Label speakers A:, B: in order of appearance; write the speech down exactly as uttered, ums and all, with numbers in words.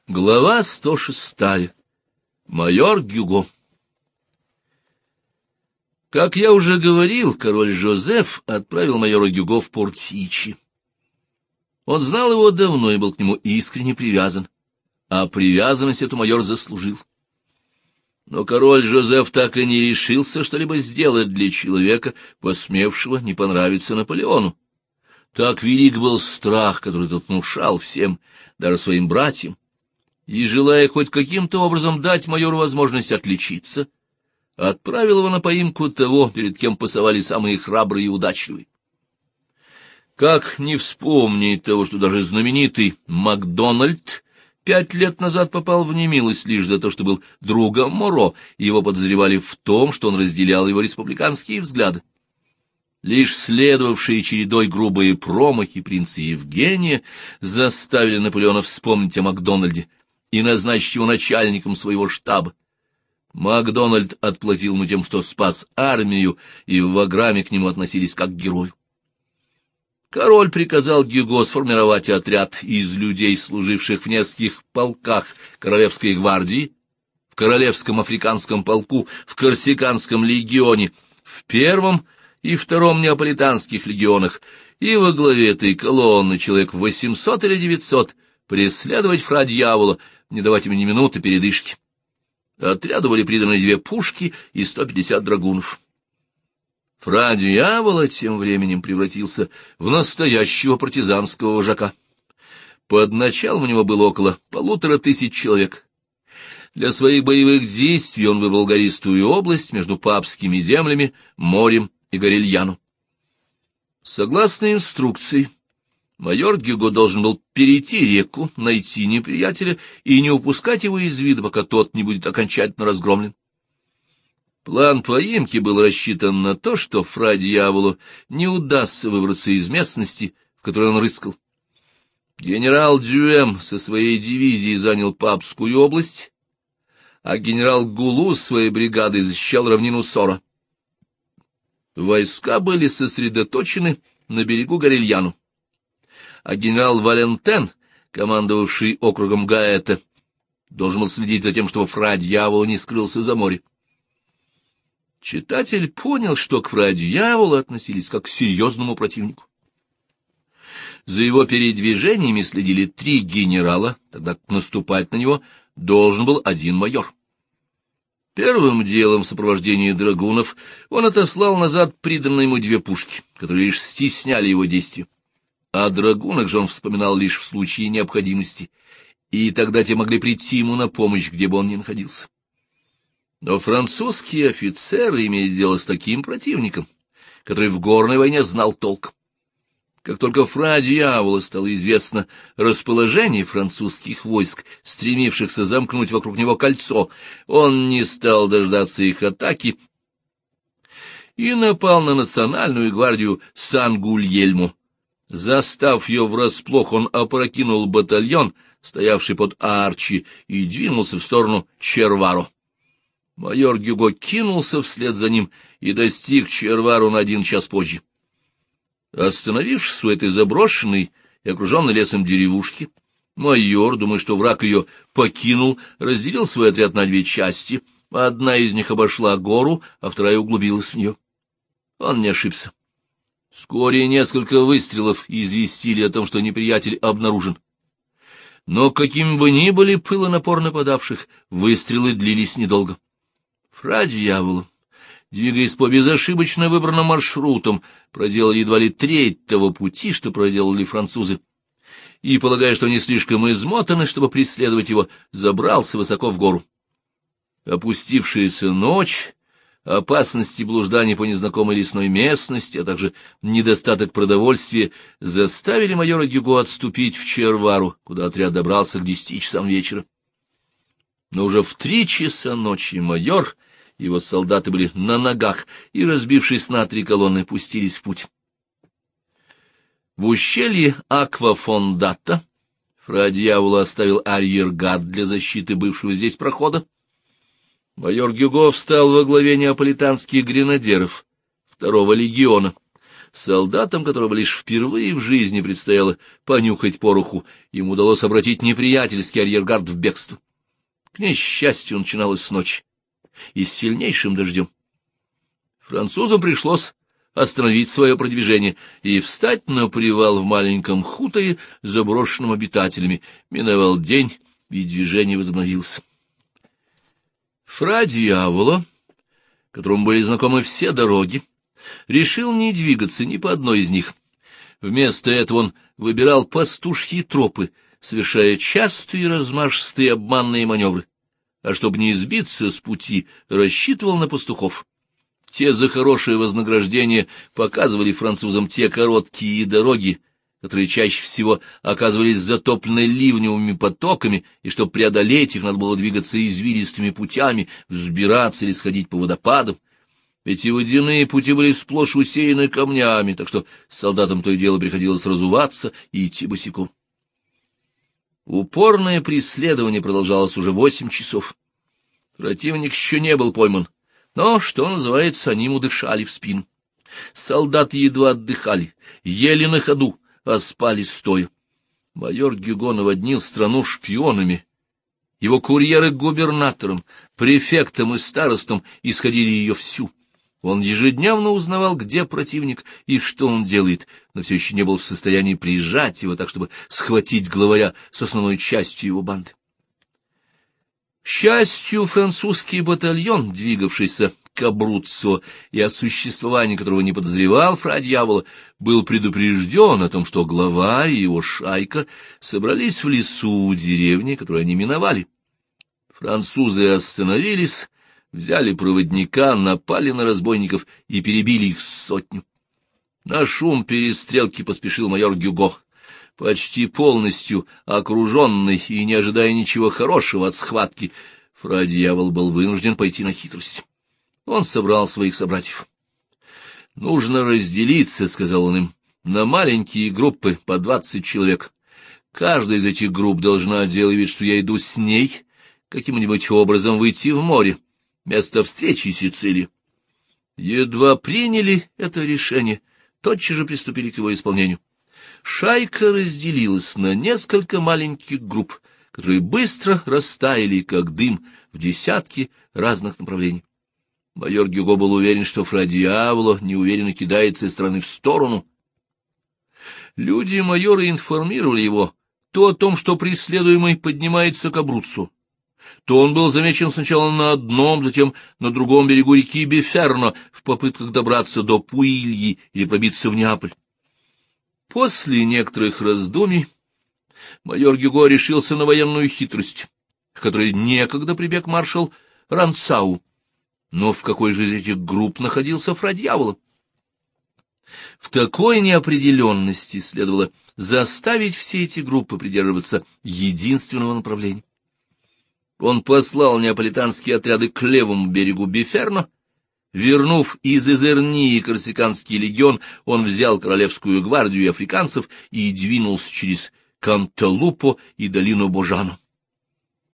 A: Глава сто шестая. Майор Гюго. Как я уже говорил, король Жозеф отправил майора Гюго в Портичи. Он знал его давно и был к нему искренне привязан, а привязанность эту майор заслужил. Но король Жозеф так и не решился что-либо сделать для человека, посмевшего не понравиться Наполеону. Так велик был страх, который тот внушал всем, даже своим братьям. И, желая хоть каким-то образом дать майору возможность отличиться, отправил его на поимку того, перед кем пасовали самые храбрые и удачливые. Как не вспомнить того, что даже знаменитый Макдональд пять лет назад попал в немилость лишь за то, что был другом Моро, и его подозревали в том, что он разделял его республиканские взгляды. Лишь следовавшие чередой грубые промахи принца Евгения заставили Наполеона вспомнить о Макдональде и назначить его начальником своего штаба. Макдональд отплатил ему тем, что спас армию, и в Ваграме к нему относились как к герою. Король приказал Гюго сформировать отряд из людей, служивших в нескольких полках Королевской гвардии, в Королевском африканском полку, в Корсиканском легионе, в первом и втором неаполитанских легионах, и во главе этой колонны человек восемьсот или девятьсот преследовать фра Дьявола, не давать им ни минуты передышки. Отряду были приданы две пушки и сто пятьдесят драгунов. Фра Дьявола тем временем превратился в настоящего партизанского вожака. Под началом у него было около полутора тысяч человек. Для своих боевых действий он выбрал гористую область между папскими землями, морем и Горильяно. Согласно инструкции, майор Гюго должен был перейти реку, найти неприятеля и не упускать его из вида, пока тот не будет окончательно разгромлен. План поимки был рассчитан на то, что фра Дьяволу не удастся выбраться из местности, в которой он рыскал. Генерал Дюэм со своей дивизией занял Папскую область, а генерал Гулу с своей бригадой защищал равнину Сора. Войска были сосредоточены на берегу Горильяно, а генерал Валентен, командовавший округом Гаэта, должен был следить за тем, чтобы фра Дьяволу не скрылся за море. Читатель понял, что к фра Дьяволу относились как к серьезному противнику. За его передвижениями следили три генерала, тогда как наступать на него должен был один майор. Первым делом в сопровождении драгунов он отослал назад приданные ему две пушки, которые лишь стесняли его действия. О драгунах же он вспоминал лишь в случае необходимости, и тогда те могли прийти ему на помощь, где бы он ни находился. Но французские офицеры имели дело с таким противником, который в горной войне знал толк. Как только фра Дьявола стало известно расположение французских войск, стремившихся замкнуть вокруг него кольцо, он не стал дождаться их атаки и напал на национальную гвардию Сан-Гульельмо. Застав ее врасплох, он опрокинул батальон, стоявший под Арчи, и двинулся в сторону Черваро. Майор Гюго кинулся вслед за ним и достиг Черваро на один час позже. Остановившись у этой заброшенной и окруженной лесом деревушки, майор, думая, что враг ее покинул, разделил свой отряд на две части. Одна из них обошла гору, а вторая углубилась в нее. Он не ошибся. Вскоре несколько выстрелов известили о том, что неприятель обнаружен. Но какими бы ни были пыл и напор нападавших, выстрелы длились недолго. Фра Дьявола, двигаясь по безошибочно выбранным маршрутам, проделал едва ли треть того пути, что проделали французы, и, полагая, что они слишком измотаны, чтобы преследовать его, забрался высоко в гору. Опустившаяся ночь, опасности блужданий по незнакомой лесной местности, а также недостаток продовольствия заставили майора Гюго отступить в Червару, куда отряд добрался к десяти часам вечера. Но уже в три часа ночи майор и его солдаты были на ногах и, разбившись на три колонны, пустились в путь. В ущелье Аквафондата фра Дьявола оставил арьергард для защиты бывшего здесь прохода. Майор Гюго встал во главе неаполитанских гренадеров второго легиона, Солдатам, которого лишь впервые в жизни предстояло понюхать пороху, им удалось обратить неприятельский арьергард в бегство. К несчастью, начиналось с ночи и с сильнейшим дождем. Французам пришлось остановить свое продвижение и встать на привал в маленьком хуторе, заброшенном обитателями. Миновал день, и движение возобновилось. Фра Дьявола, которому были знакомы все дороги, решил не двигаться ни по одной из них. Вместо этого он выбирал пастушьи тропы, совершая частые размашистые обманные маневры, а чтобы не сбиться с пути, рассчитывал на пастухов. Те за хорошее вознаграждение показывали французам те короткие дороги, которые чаще всего оказывались затоплены ливневыми потоками, и чтобы преодолеть их, надо было двигаться извилистыми путями, взбираться или сходить по водопадам. Эти водяные пути были сплошь усеяны камнями, так что солдатам то и дело приходилось разуваться и идти босиком. Упорное преследование продолжалось уже восемь часов. Противник еще не был пойман, но, что называется, они ему дышали в спину. Солдаты едва отдыхали, ели на ходу, а спали стоя. Майор Гюго наводнил страну шпионами. Его курьеры к губернаторам, префектам и старостам исходили ее всю. Он ежедневно узнавал, где противник и что он делает, но все еще не был в состоянии прижать его так, чтобы схватить главаря с основной частью его банды. К счастью, французский батальон, двигавшийся к Абруццо и о существовании которого не подозревал Фра Дьявола, был предупрежден о том, что главарь и его шайка собрались в лесу у деревни, которую они миновали. Французы остановились, взяли проводника, напали на разбойников и перебили их сотню. На шум перестрелки поспешил майор Гюго. Почти полностью окруженный и не ожидая ничего хорошего от схватки, Фра Дьявол был вынужден пойти на хитрость. Он собрал своих собратьев. «Нужно разделиться», — сказал он им, — «на маленькие группы по двадцать человек. Каждая из этих групп должна делать вид, что я иду с ней, каким-нибудь образом выйти в море, место встречи Сицилии». Едва приняли это решение, тотчас же приступили к его исполнению. Шайка разделилась на несколько маленьких групп, которые быстро растаяли, как дым, в десятки разных направлений. Майор Гюго был уверен, что Фра Дьяволо неуверенно кидается из стороны в сторону. Люди майора информировали его то о том, что преследуемый поднимается к Абруццо, то он был замечен сначала на одном, затем на другом берегу реки Биферно в попытках добраться до Пуильи или пробиться в Неаполь. После некоторых раздумий майор Гюго решился на военную хитрость, к которой некогда прибег маршал Ранцау. Но в какой же из этих групп находился Фра Дьявола? В такой неопределенности следовало заставить все эти группы придерживаться единственного направления. Он послал неаполитанские отряды к левому берегу Биферно. Вернув из Изернии корсиканский легион, он взял королевскую гвардию и африканцев и двинулся через Канталупо и долину Божано.